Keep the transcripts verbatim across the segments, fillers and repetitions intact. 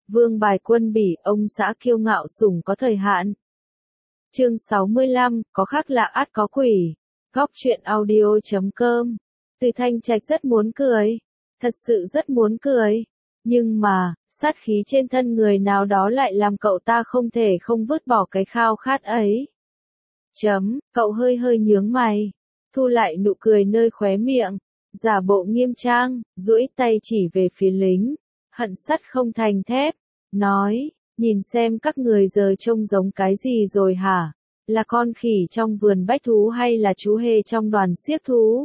Vương bài quân bỉ, ông xã kiêu ngạo sủng có thời hạn. Chương sáu mươi lăm, có khác lạ ắt có quỷ. Góc truyện audio chấm com. Từ Thanh Trạch rất muốn cười. Thật sự rất muốn cười. Nhưng mà, sát khí trên thân người nào đó lại làm cậu ta không thể không vứt bỏ cái khao khát ấy. Chấm, cậu hơi hơi nhướng mày. Thu lại nụ cười nơi khóe miệng. Giả bộ nghiêm trang, duỗi tay chỉ về phía lính. Hận sắt không thành thép. Nói, nhìn xem các người giờ trông giống cái gì rồi hả? Là con khỉ trong vườn bách thú hay là chú hề trong đoàn xiếc thú?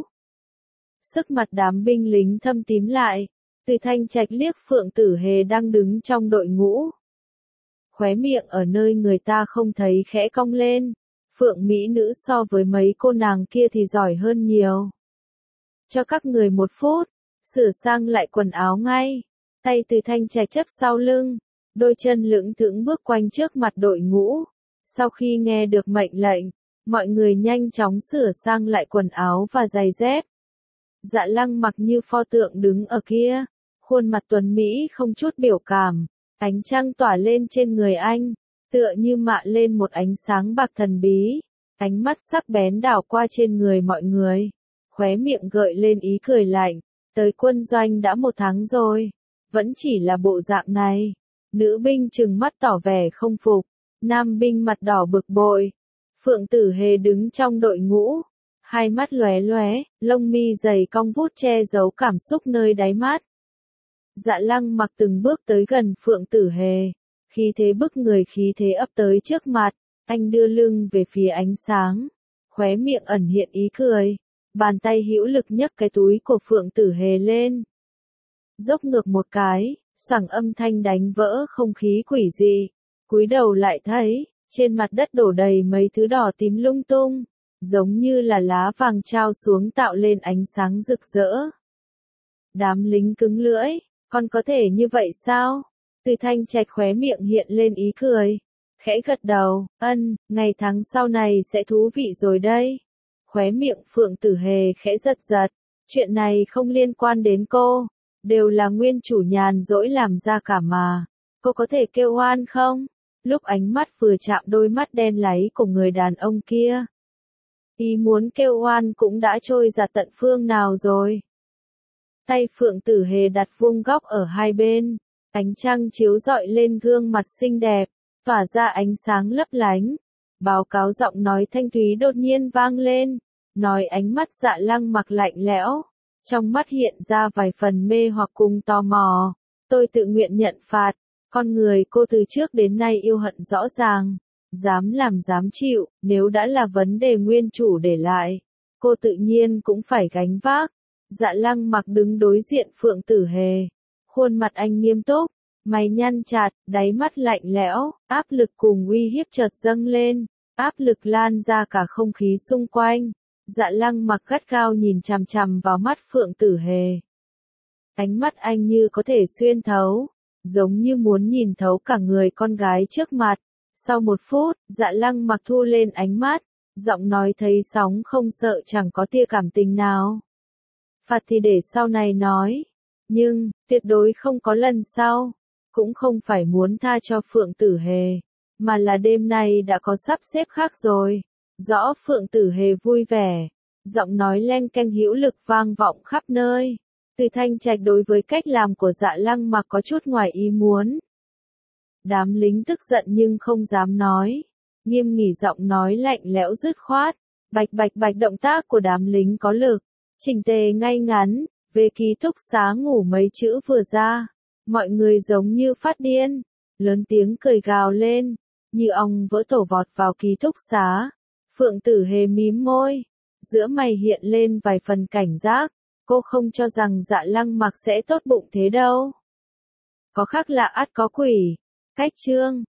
Sức mặt đám binh lính thâm tím lại. Từ Thanh Trạch liếc Phượng Tử Hề đang đứng trong đội ngũ. Khóe miệng ở nơi người ta không thấy khẽ cong lên. Phượng Mỹ nữ so với mấy cô nàng kia thì giỏi hơn nhiều. Cho các người một phút, sửa sang lại quần áo ngay. Tay Từ Thanh Trạch chấp sau lưng, đôi chân lững thững bước quanh trước mặt đội ngũ. Sau khi nghe được mệnh lệnh, mọi người nhanh chóng sửa sang lại quần áo và giày dép. Dạ Lăng mặc như pho tượng đứng ở kia, khuôn mặt tuấn mỹ không chút biểu cảm, ánh trăng tỏa lên trên người anh, tựa như mạ lên một ánh sáng bạc thần bí, ánh mắt sắc bén đảo qua trên người mọi người, khóe miệng gợi lên ý cười lạnh, tới quân doanh đã một tháng rồi, vẫn chỉ là bộ dạng này. Nữ binh trừng mắt tỏ vẻ không phục, nam binh mặt đỏ bực bội. Phượng Tử Hề đứng trong đội ngũ, hai mắt lóe lóe, lông mi dày cong vút che giấu cảm xúc nơi đáy mắt. Dạ Lăng mặc từng bước tới gần Phượng Tử Hề, khí thế bức người khí thế ấp tới trước mặt, anh đưa lưng về phía ánh sáng, khóe miệng ẩn hiện ý cười, bàn tay hữu lực nhấc cái túi của Phượng Tử Hề lên. Dốc ngược một cái, xoảng âm thanh đánh vỡ không khí quỷ dị, cúi đầu lại thấy, trên mặt đất đổ đầy mấy thứ đỏ tím lung tung, giống như là lá vàng trao xuống tạo lên ánh sáng rực rỡ. Đám lính cứng lưỡi, còn có thể như vậy sao? Từ Thanh Trạch khóe miệng hiện lên ý cười, khẽ gật đầu, ân, ngày tháng sau này sẽ thú vị rồi đây. Khóe miệng Phượng Tử Hề khẽ giật giật, chuyện này không liên quan đến cô, đều là nguyên chủ nhàn rỗi làm ra cả mà. Cô có thể kêu oan không? Lúc ánh mắt vừa chạm đôi mắt đen láy của người đàn ông kia, ý muốn kêu oan cũng đã trôi ra tận phương nào rồi. Tay Phượng Tử Hề đặt vuông góc ở hai bên, ánh trăng chiếu rọi lên gương mặt xinh đẹp, tỏa ra ánh sáng lấp lánh. Báo cáo giọng nói thanh thúy đột nhiên vang lên, nói ánh mắt Dạ Lăng mặc lạnh lẽo, trong mắt hiện ra vài phần mê hoặc cùng tò mò. Tôi tự nguyện nhận phạt, con người cô từ trước đến nay yêu hận rõ ràng, dám làm dám chịu, nếu đã là vấn đề nguyên chủ để lại, cô tự nhiên cũng phải gánh vác. Dạ Lăng mặc đứng đối diện Phượng Tử Hề, khuôn mặt anh nghiêm túc, mày nhăn chặt, đáy mắt lạnh lẽo, áp lực cùng uy hiếp chợt dâng lên, áp lực lan ra cả không khí xung quanh. Dạ Lăng mặc gắt gao nhìn chằm chằm vào mắt Phượng Tử Hề. Ánh mắt anh như có thể xuyên thấu, giống như muốn nhìn thấu cả người con gái trước mặt. Sau một phút, Dạ Lăng mặc thu lên ánh mắt, giọng nói thấy sóng không sợ chẳng có tia cảm tình nào. Phạt thì để sau này nói, nhưng, tuyệt đối không có lần sau, cũng không phải muốn tha cho Phượng Tử Hề, mà là đêm nay đã có sắp xếp khác rồi. Rõ Phượng Tử Hề vui vẻ, giọng nói len keng hữu lực vang vọng khắp nơi. Từ Thanh Trạch đối với cách làm của Dạ Lăng mặc có chút ngoài ý muốn. Đám lính tức giận nhưng không dám nói, nghiêm nghỉ giọng nói lạnh lẽo dứt khoát, bạch bạch bạch động tác của đám lính có lực, chỉnh tề ngay ngắn, về ký túc xá ngủ mấy chữ vừa ra, mọi người giống như phát điên, lớn tiếng cười gào lên, như ong vỡ tổ vọt vào ký túc xá. Phượng Tử Hề mím môi, giữa mày hiện lên vài phần cảnh giác, cô không cho rằng Dạ Lăng mặc sẽ tốt bụng thế đâu. Có khác lạ ắt có quỷ. Cách chương